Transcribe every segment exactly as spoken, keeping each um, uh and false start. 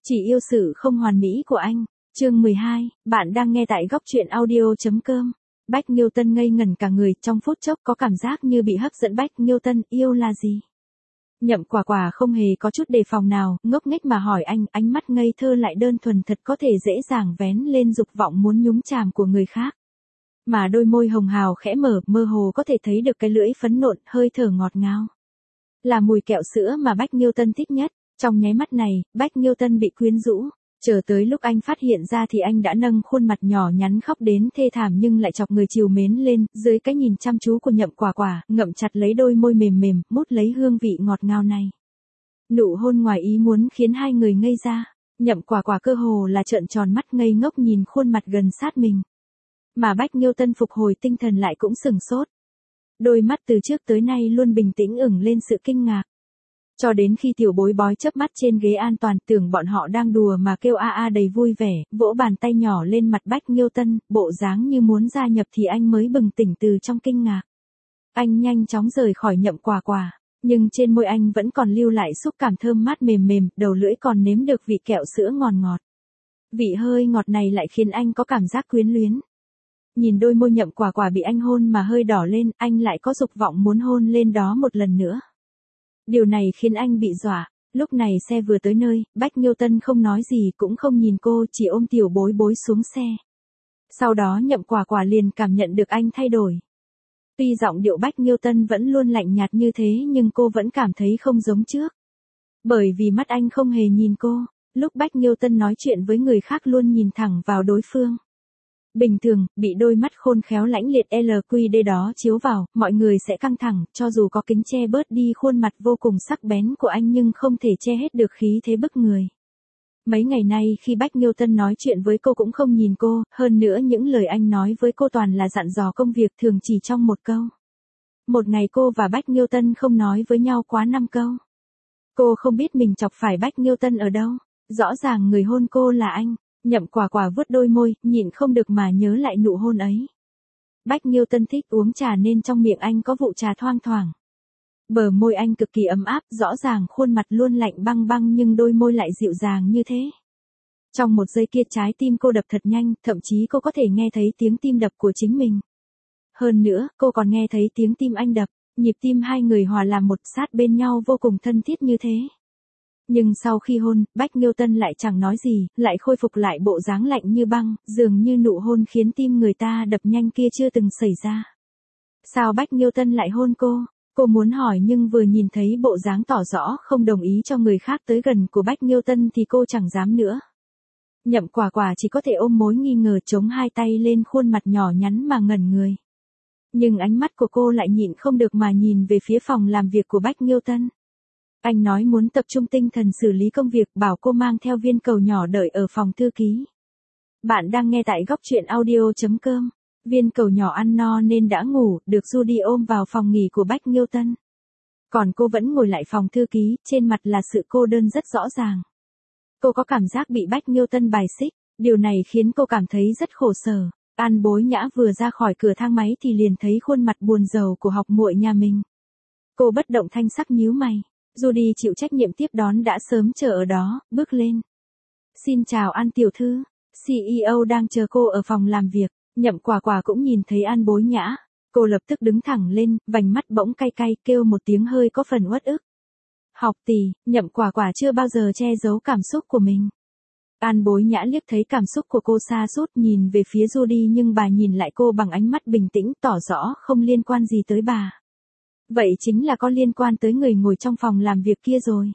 Chỉ yêu sự không hoàn mỹ của anh. Chương mười hai, bạn đang nghe tại góc truyện audio.com. Bách Nghiêu Tân ngây ngẩn cả người, trong phút chốc có cảm giác như bị hấp dẫn. Bách Nghiêu Tân, yêu là gì? Nhậm Quả Quả không hề có chút đề phòng nào, ngốc nghếch mà hỏi anh, ánh mắt ngây thơ lại đơn thuần thật có thể dễ dàng vén lên dục vọng muốn nhúng chàm của người khác. Mà đôi môi hồng hào khẽ mở, mơ hồ có thể thấy được cái lưỡi phấn nộn, hơi thở ngọt ngào. Là mùi kẹo sữa mà Bách Nghiêu Tân thích nhất. Trong nháy mắt này, Bách Nghiêu Tân bị quyến rũ. Chờ tới lúc anh phát hiện ra thì anh đã nâng khuôn mặt nhỏ nhắn khóc đến thê thảm nhưng lại chọc người trìu mến lên, dưới cái nhìn chăm chú của Nhậm Quả Quả, ngậm chặt lấy đôi môi mềm mềm, mút lấy hương vị ngọt ngào này. Nụ hôn ngoài ý muốn khiến hai người ngây ra. Nhậm Quả Quả cơ hồ là trợn tròn mắt ngây ngốc nhìn khuôn mặt gần sát mình. Mà Bách Nghiêu Tân phục hồi tinh thần lại cũng sửng sốt. Đôi mắt từ trước tới nay luôn bình tĩnh ửng lên sự kinh ngạc. Cho đến khi tiểu bối bói chớp mắt trên ghế an toàn, tưởng bọn họ đang đùa mà kêu a a đầy vui vẻ, vỗ bàn tay nhỏ lên mặt Bách Nghiêu Tân, bộ dáng như muốn gia nhập thì anh mới bừng tỉnh từ trong kinh ngạc. Anh nhanh chóng rời khỏi Nhậm Quả Quả, nhưng trên môi anh vẫn còn lưu lại xúc cảm thơm mát mềm mềm, đầu lưỡi còn nếm được vị kẹo sữa ngọt ngọt. Vị hơi ngọt này lại khiến anh có cảm giác quyến luyến. Nhìn đôi môi Nhậm Quả Quả bị anh hôn mà hơi đỏ lên, anh lại có dục vọng muốn hôn lên đó một lần nữa. Điều này khiến anh bị dọa. Lúc này xe vừa tới nơi, Bách Nghiêu Tân không nói gì cũng không nhìn cô, chỉ ôm tiểu bối bối xuống xe. Sau đó Nhậm Quả Quả liền cảm nhận được anh thay đổi. Tuy giọng điệu Bách Nghiêu Tân vẫn luôn lạnh nhạt như thế nhưng cô vẫn cảm thấy không giống trước. Bởi vì mắt anh không hề nhìn cô, lúc Bách Nghiêu Tân nói chuyện với người khác luôn nhìn thẳng vào đối phương. Bình thường, bị đôi mắt khôn khéo lãnh liệt lờ quy đê đó chiếu vào, mọi người sẽ căng thẳng, cho dù có kính che bớt đi khuôn mặt vô cùng sắc bén của anh nhưng không thể che hết được khí thế bức người. Mấy ngày nay khi Bách Nghiêu Tân nói chuyện với cô cũng không nhìn cô, hơn nữa những lời anh nói với cô toàn là dặn dò công việc thường chỉ trong một câu. Một ngày cô và Bách Nghiêu Tân không nói với nhau quá năm câu. Cô không biết mình chọc phải Bách Nghiêu Tân ở đâu, rõ ràng người hôn cô là anh. Nhậm Quả Quả vuốt đôi môi, nhịn không được mà nhớ lại nụ hôn ấy. Bách Nghiêu Tân thích uống trà nên trong miệng anh có vụ trà thoang thoảng. Bờ môi anh cực kỳ ấm áp, rõ ràng khuôn mặt luôn lạnh băng băng nhưng đôi môi lại dịu dàng như thế. Trong một giây kia trái tim cô đập thật nhanh, thậm chí cô có thể nghe thấy tiếng tim đập của chính mình. Hơn nữa, cô còn nghe thấy tiếng tim anh đập, nhịp tim hai người hòa làm một, sát bên nhau vô cùng thân thiết như thế. Nhưng sau khi hôn, Bách Nghiêu Tân lại chẳng nói gì, lại khôi phục lại bộ dáng lạnh như băng, dường như nụ hôn khiến tim người ta đập nhanh kia chưa từng xảy ra. Sao Bách Nghiêu Tân lại hôn cô? Cô muốn hỏi nhưng vừa nhìn thấy bộ dáng tỏ rõ không đồng ý cho người khác tới gần của Bách Nghiêu Tân thì cô chẳng dám nữa. Nhậm Quả Quả chỉ có thể ôm mối nghi ngờ chống hai tay lên khuôn mặt nhỏ nhắn mà ngẩn người. Nhưng ánh mắt của cô lại nhịn không được mà nhìn về phía phòng làm việc của Bách Nghiêu Tân. Anh nói muốn tập trung tinh thần xử lý công việc, bảo cô mang theo viên cầu nhỏ đợi ở phòng thư ký. Bạn đang nghe tại góc truyện audio.com. Viên cầu nhỏ ăn no nên đã ngủ, được Judy ôm vào phòng nghỉ của Bách Nghiêu Tân. Còn cô vẫn ngồi lại phòng thư ký, trên mặt là sự cô đơn rất rõ ràng. Cô có cảm giác bị Bách Nghiêu Tân bài xích, điều này khiến cô cảm thấy rất khổ sở. An Bối Nhã vừa ra khỏi cửa thang máy thì liền thấy khuôn mặt buồn rầu của học muội nhà mình. Cô bất động thanh sắc nhíu mày. Judy chịu trách nhiệm tiếp đón đã sớm chờ ở đó, bước lên. Xin chào An tiểu thư, xê e ô đang chờ cô ở phòng làm việc. Nhậm Quả Quả cũng nhìn thấy An Bối Nhã. Cô lập tức đứng thẳng lên, vành mắt bỗng cay cay, kêu một tiếng hơi có phần uất ức. Học tỷ, Nhậm Quả Quả chưa bao giờ che giấu cảm xúc của mình. An Bối Nhã liếc thấy cảm xúc của cô sa sút nhìn về phía Judy nhưng bà nhìn lại cô bằng ánh mắt bình tĩnh tỏ rõ không liên quan gì tới bà. Vậy chính là có liên quan tới người ngồi trong phòng làm việc kia rồi.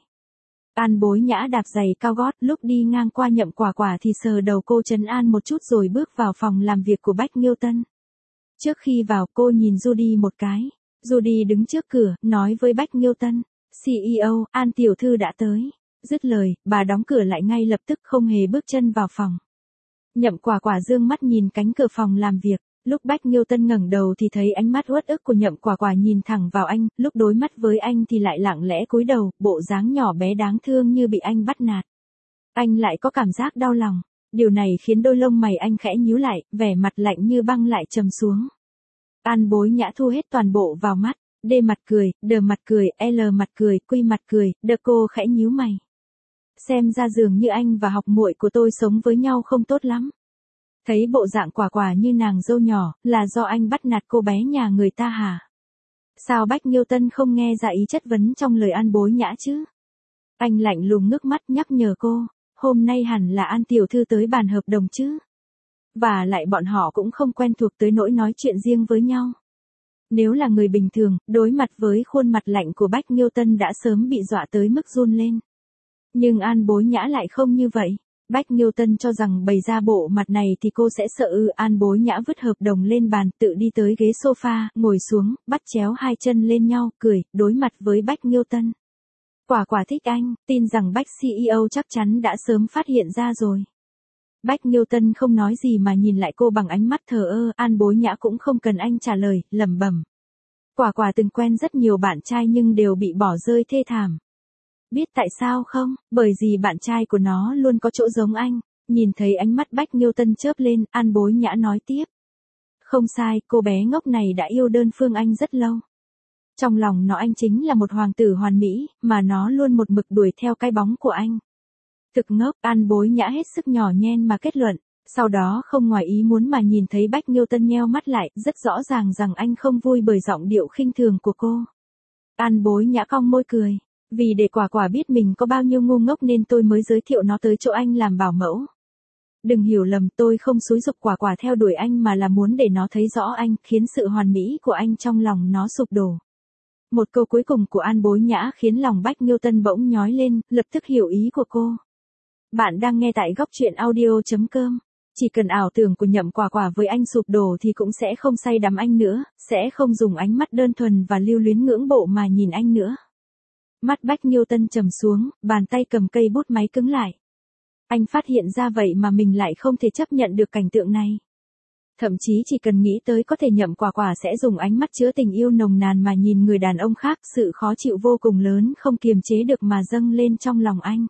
An Bối Nhã đạp giày cao gót, lúc đi ngang qua Nhậm Quả Quả thì sờ đầu cô trấn an một chút rồi bước vào phòng làm việc của Bách Nghiêu Tân. Trước khi vào cô nhìn Judy một cái. Judy đứng trước cửa, nói với Bách Nghiêu Tân. xê e ô, An tiểu thư đã tới. Dứt lời, bà đóng cửa lại ngay lập tức không hề bước chân vào phòng. Nhậm Quả Quả dương mắt nhìn cánh cửa phòng làm việc. Lúc Bách Nghiêu Tân ngẩng đầu thì thấy ánh mắt uất ức của Nhậm Quả Quả nhìn thẳng vào anh, lúc đối mắt với anh thì lại lặng lẽ cúi đầu, bộ dáng nhỏ bé đáng thương như bị anh bắt nạt. Anh lại có cảm giác đau lòng, điều này khiến đôi lông mày anh khẽ nhíu lại, vẻ mặt lạnh như băng lại trầm xuống. An Bối Nhã thu hết toàn bộ vào mắt, D mặt cười, D mặt cười, L mặt cười, Q mặt cười, đ cô khẽ nhíu mày. Xem ra dường như anh và học muội của tôi sống với nhau không tốt lắm. Thấy bộ dạng Quả Quả như nàng dâu nhỏ, là do anh bắt nạt cô bé nhà người ta hả? Sao Bách Nghiêu Tân không nghe ra ý chất vấn trong lời An Bối Nhã chứ? Anh lạnh lùng ngước mắt nhắc nhở cô, hôm nay hẳn là An tiểu thư tới bàn hợp đồng chứ? Và lại bọn họ cũng không quen thuộc tới nỗi nói chuyện riêng với nhau. Nếu là người bình thường, đối mặt với khuôn mặt lạnh của Bách Nghiêu Tân đã sớm bị dọa tới mức run lên. Nhưng An Bối Nhã lại không như vậy. Bách Nghiêu Tân cho rằng bày ra bộ mặt này thì cô sẽ sợ ư. An Bối Nhã vứt hợp đồng lên bàn, tự đi tới ghế sofa, ngồi xuống, bắt chéo hai chân lên nhau, cười, đối mặt với Bách Nghiêu Tân. Quả Quả thích anh, tin rằng Bách xê e ô chắc chắn đã sớm phát hiện ra rồi. Bách Nghiêu Tân không nói gì mà nhìn lại cô bằng ánh mắt thờ ơ. An Bối Nhã cũng không cần anh trả lời, lẩm bẩm. Quả Quả từng quen rất nhiều bạn trai nhưng đều bị bỏ rơi thê thảm. Biết tại sao không? Bởi vì bạn trai của nó luôn có chỗ giống anh. Nhìn thấy ánh mắt Bách Nghiêu Tân chớp lên, An Bối Nhã nói tiếp. Không sai, cô bé ngốc này đã yêu đơn phương anh rất lâu. Trong lòng nó anh chính là một hoàng tử hoàn mỹ, mà nó luôn một mực đuổi theo cái bóng của anh. Thực ngốc, An Bối Nhã hết sức nhỏ nhen mà kết luận. Sau đó không ngoài ý muốn mà nhìn thấy Bách Nghiêu Tân nheo mắt lại, rất rõ ràng rằng anh không vui bởi giọng điệu khinh thường của cô. An Bối Nhã cong môi cười. Vì để Quả Quả biết mình có bao nhiêu ngu ngốc nên tôi mới giới thiệu nó tới chỗ anh làm bảo mẫu. Đừng hiểu lầm, tôi không xúi giục Quả Quả theo đuổi anh mà là muốn để nó thấy rõ anh, khiến sự hoàn mỹ của anh trong lòng nó sụp đổ. Một câu cuối cùng của An Bối Nhã khiến lòng Bách Nghiêu Tân bỗng nhói lên, lập tức hiểu ý của cô. Bạn đang nghe tại góc truyện audio chấm com. Chỉ cần ảo tưởng của Nhậm Quả Quả với anh sụp đổ thì cũng sẽ không say đắm anh nữa, sẽ không dùng ánh mắt đơn thuần và lưu luyến ngưỡng mộ mà nhìn anh nữa. Mắt Bách Nghiêu Tân trầm xuống, bàn tay cầm cây bút máy cứng lại. Anh phát hiện ra vậy mà mình lại không thể chấp nhận được cảnh tượng này. Thậm chí chỉ cần nghĩ tới có thể Nhậm Quả Quả sẽ dùng ánh mắt chứa tình yêu nồng nàn mà nhìn người đàn ông khác, sự khó chịu vô cùng lớn không kiềm chế được mà dâng lên trong lòng anh.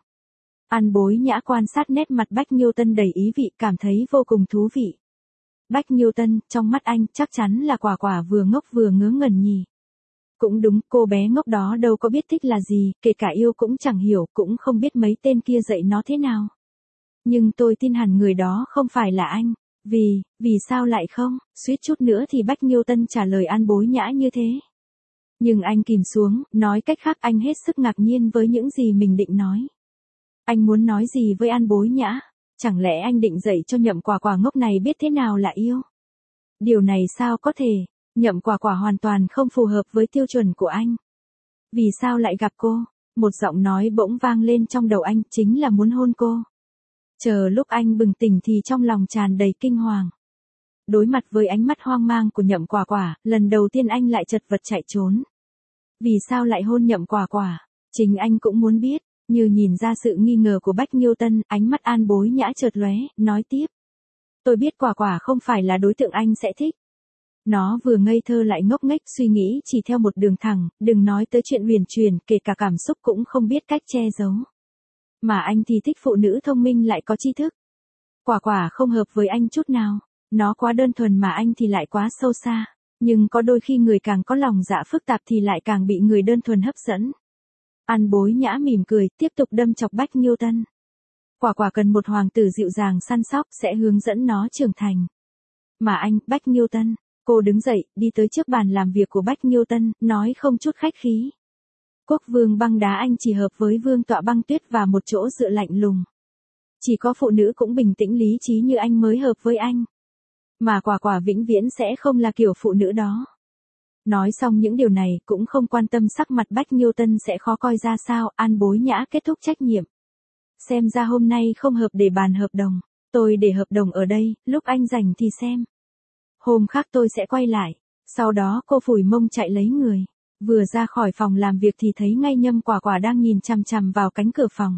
An Bối Nhã quan sát nét mặt Bách Nghiêu Tân đầy ý vị, cảm thấy vô cùng thú vị. Bách Nghiêu Tân, trong mắt anh, chắc chắn là Quả Quả vừa ngốc vừa ngớ ngẩn nhỉ. Cũng đúng, cô bé ngốc đó đâu có biết thích là gì, kể cả yêu cũng chẳng hiểu, cũng không biết mấy tên kia dạy nó thế nào. Nhưng tôi tin hẳn người đó không phải là anh. Vì, vì sao lại không? Suýt chút nữa thì Bách Nghiêu Tân trả lời An Bối Nhã như thế. Nhưng anh kìm xuống, nói cách khác anh hết sức ngạc nhiên với những gì mình định nói. Anh muốn nói gì với An Bối Nhã? Chẳng lẽ anh định dạy cho Nhậm Quả Quả ngốc này biết thế nào là yêu? Điều này sao có thể? Nhậm Quả Quả hoàn toàn không phù hợp với tiêu chuẩn của anh. Vì sao lại gặp cô? Một giọng nói bỗng vang lên trong đầu anh, chính là muốn hôn cô. Chờ lúc anh bừng tỉnh thì trong lòng tràn đầy kinh hoàng. Đối mặt với ánh mắt hoang mang của Nhậm Quả Quả, lần đầu tiên anh lại chật vật chạy trốn. Vì sao lại hôn Nhậm Quả Quả? Chính anh cũng muốn biết. Như nhìn ra sự nghi ngờ của Bách Nghiêu Tân, ánh mắt An Bối Nhã chợt lóe, nói tiếp. Tôi biết Quả Quả không phải là đối tượng anh sẽ thích. Nó vừa ngây thơ lại ngốc nghếch, suy nghĩ chỉ theo một đường thẳng, đừng nói tới chuyện huyền truyền, kể cả cảm xúc cũng không biết cách che giấu. Mà anh thì thích phụ nữ thông minh lại có tri thức. Quả Quả không hợp với anh chút nào. Nó quá đơn thuần mà anh thì lại quá sâu xa. Nhưng có đôi khi người càng có lòng dạ phức tạp thì lại càng bị người đơn thuần hấp dẫn. An Bối Nhã mỉm cười, tiếp tục đâm chọc Bách Nghiêu Tân. Quả Quả cần một hoàng tử dịu dàng săn sóc sẽ hướng dẫn nó trưởng thành. Mà anh, Bách Nghiêu Tân. Cô đứng dậy, đi tới trước bàn làm việc của Bách Nghiêu Tân, nói không chút khách khí. Quốc vương băng đá anh chỉ hợp với vương tọa băng tuyết và một chỗ dựa lạnh lùng. Chỉ có phụ nữ cũng bình tĩnh lý trí như anh mới hợp với anh. Mà Quả Quả vĩnh viễn sẽ không là kiểu phụ nữ đó. Nói xong những điều này, cũng không quan tâm sắc mặt Bách Nghiêu Tân sẽ khó coi ra sao, An Bối Nhã kết thúc trách nhiệm. Xem ra hôm nay không hợp để bàn hợp đồng. Tôi để hợp đồng ở đây, lúc anh rảnh thì xem. Hôm khác tôi sẽ quay lại. Sau đó cô phủi mông chạy lấy người. Vừa ra khỏi phòng làm việc thì thấy ngay Nhâm Quả Quả đang nhìn chằm chằm vào cánh cửa phòng.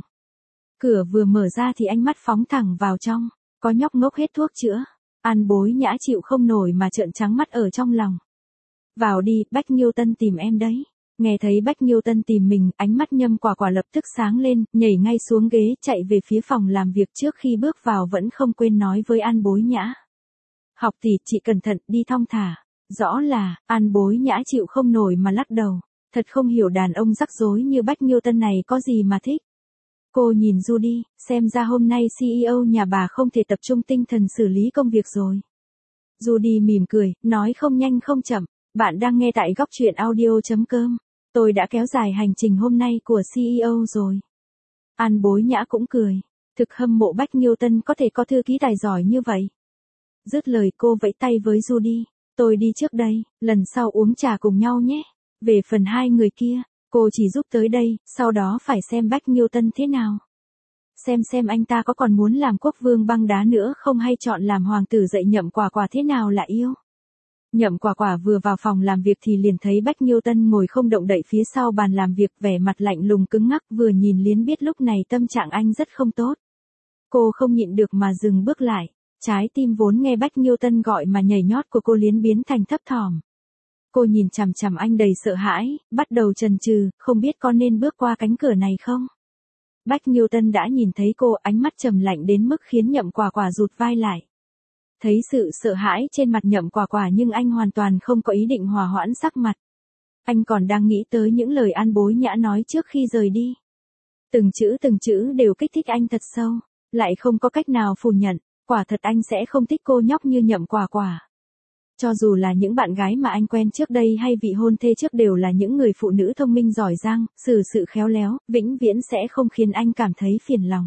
Cửa vừa mở ra thì ánh mắt phóng thẳng vào trong. Có nhóc ngốc hết thuốc chữa. An Bối Nhã chịu không nổi mà trợn trắng mắt ở trong lòng. Vào đi, Bách Nghiêu Tân tìm em đấy. Nghe thấy Bách Nghiêu Tân tìm mình, ánh mắt Nhâm Quả Quả lập tức sáng lên, nhảy ngay xuống ghế, chạy về phía phòng làm việc trước khi bước vào vẫn không quên nói với An Bối Nhã. Học tỷ, chị cẩn thận, đi thong thả. Rõ là, An Bối Nhã chịu không nổi mà lắc đầu. Thật không hiểu đàn ông rắc rối như Bách Nghiêu Tân này có gì mà thích. Cô nhìn Judy, xem ra hôm nay xê e ô nhà bà không thể tập trung tinh thần xử lý công việc rồi. Judy mỉm cười, nói không nhanh không chậm, bạn đang nghe tại góc truyện audio.com. Tôi đã kéo dài hành trình hôm nay của xê e ô rồi. An Bối Nhã cũng cười, thực hâm mộ Bách Nghiêu Tân có thể có thư ký tài giỏi như vậy. Dứt lời cô vẫy tay với Judy, tôi đi trước đây, lần sau uống trà cùng nhau nhé. Về phần hai người kia, cô chỉ giúp tới đây, sau đó phải xem Bách Nghiêu Tân thế nào. Xem xem anh ta có còn muốn làm quốc vương băng đá nữa không hay chọn làm hoàng tử dạy Nhậm Quả Quả thế nào là yêu. Nhậm Quả Quả vừa vào phòng làm việc thì liền thấy Bách Nghiêu Tân ngồi không động đậy phía sau bàn làm việc, vẻ mặt lạnh lùng cứng ngắc, vừa nhìn liền biết lúc này tâm trạng anh rất không tốt. Cô không nhịn được mà dừng bước lại, trái tim vốn nghe Bách Nghiêu Tân gọi mà nhảy nhót của cô liền biến thành thấp thỏm. Cô nhìn chằm chằm anh đầy sợ hãi, bắt đầu chần chừ, không biết có nên bước qua cánh cửa này không. Bách Nghiêu Tân đã nhìn thấy cô, ánh mắt trầm lạnh đến mức khiến Nhậm Quả Quả rụt vai lại. Thấy sự sợ hãi trên mặt Nhậm Quả Quả nhưng anh hoàn toàn không có ý định hòa hoãn sắc mặt. Anh còn đang nghĩ tới những lời An Bối Nhã nói trước khi rời đi. Từng chữ từng chữ đều kích thích anh thật sâu, lại không có cách nào phủ nhận, quả thật anh sẽ không thích cô nhóc như Nhậm Quả Quả. Cho dù là những bạn gái mà anh quen trước đây hay vị hôn thê trước đều là những người phụ nữ thông minh giỏi giang, xử sự khéo léo, vĩnh viễn sẽ không khiến anh cảm thấy phiền lòng.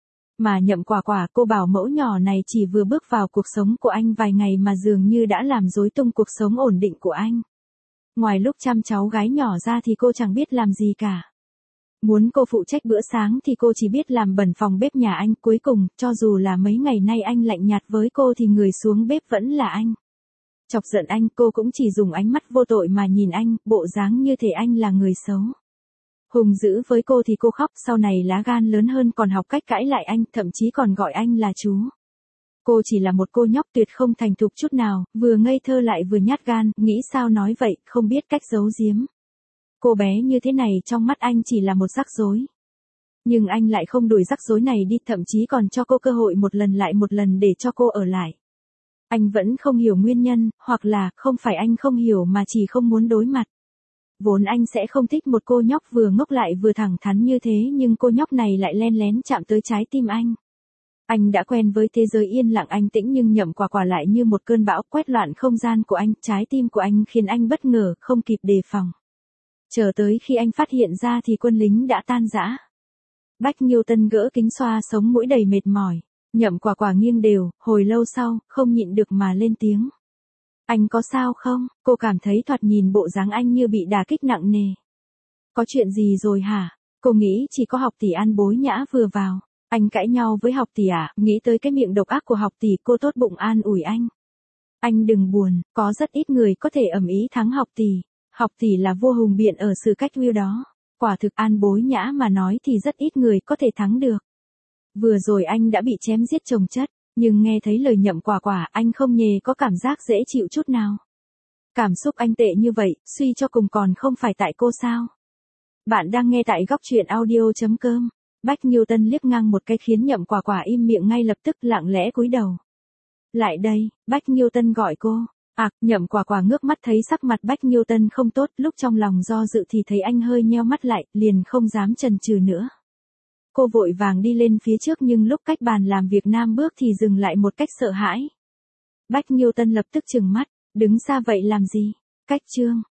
Mà Nhậm Quả Quả, cô bảo mẫu nhỏ này chỉ vừa bước vào cuộc sống của anh vài ngày mà dường như đã làm rối tung cuộc sống ổn định của anh. Ngoài lúc chăm cháu gái nhỏ ra thì cô chẳng biết làm gì cả. Muốn cô phụ trách bữa sáng thì cô chỉ biết làm bẩn phòng bếp nhà anh, cuối cùng, cho dù là mấy ngày nay anh lạnh nhạt với cô thì người xuống bếp vẫn là anh. Chọc giận anh, cô cũng chỉ dùng ánh mắt vô tội mà nhìn anh, bộ dáng như thể anh là người xấu. Hùng dữ với cô thì cô khóc, sau này lá gan lớn hơn còn học cách cãi lại anh, thậm chí còn gọi anh là chú. Cô chỉ là một cô nhóc tuyệt không thành thục chút nào, vừa ngây thơ lại vừa nhát gan, nghĩ sao nói vậy, không biết cách giấu giếm. Cô bé như thế này trong mắt anh chỉ là một rắc rối. Nhưng anh lại không đuổi rắc rối này đi, thậm chí còn cho cô cơ hội một lần lại một lần để cho cô ở lại. Anh vẫn không hiểu nguyên nhân, hoặc là không phải anh không hiểu mà chỉ không muốn đối mặt. Vốn anh sẽ không thích một cô nhóc vừa ngốc lại vừa thẳng thắn như thế, nhưng cô nhóc này lại len lén chạm tới trái tim anh. Anh đã quen với thế giới yên lặng anh tĩnh, nhưng Nhậm Quả Quả lại như một cơn bão quét loạn không gian của anh, trái tim của anh khiến anh bất ngờ, không kịp đề phòng. Chờ tới khi anh phát hiện ra thì quân lính đã tan rã. Bách Nghiêu Tân gỡ kính xoa sống mũi đầy mệt mỏi. Nhậm Quả Quả nghiêng đều, hồi lâu sau, không nhịn được mà lên tiếng. Anh có sao không? Cô cảm thấy thoạt nhìn bộ dáng anh như bị đả kích nặng nề. Có chuyện gì rồi hả? Cô nghĩ chỉ có học tỷ An Bối Nhã vừa vào. Anh cãi nhau với học tỷ à? Nghĩ tới cái miệng độc ác của học tỷ, cô tốt bụng an ủi anh. Anh đừng buồn, có rất ít người có thể ầm ĩ thắng học tỷ. Học tỷ là vua hùng biện ở sự cách view đó. Quả thực An Bối Nhã mà nói thì rất ít người có thể thắng được. Vừa rồi anh đã bị chém giết chồng chất, nhưng nghe thấy lời Nhậm Quả Quả, anh không hề có cảm giác dễ chịu chút nào. Cảm xúc anh tệ như vậy, suy cho cùng còn không phải tại cô sao? Bạn đang nghe tại góc truyện audio.com. Bách Nghiêu Tân liếc ngang một cái khiến Nhậm Quả Quả im miệng ngay lập tức, lặng lẽ cúi đầu. Lại đây, Bách Nghiêu Tân gọi cô. À, Nhậm Quả Quả ngước mắt thấy sắc mặt Bách Nghiêu Tân không tốt, lúc trong lòng do dự thì thấy anh hơi nheo mắt lại, liền không dám chần chừ nữa. Cô vội vàng đi lên phía trước, nhưng lúc cách bàn làm việc nam bước thì dừng lại một cách sợ hãi. Bách Nghiêu Tân lập tức trừng mắt, đứng xa vậy làm gì? Cách chương.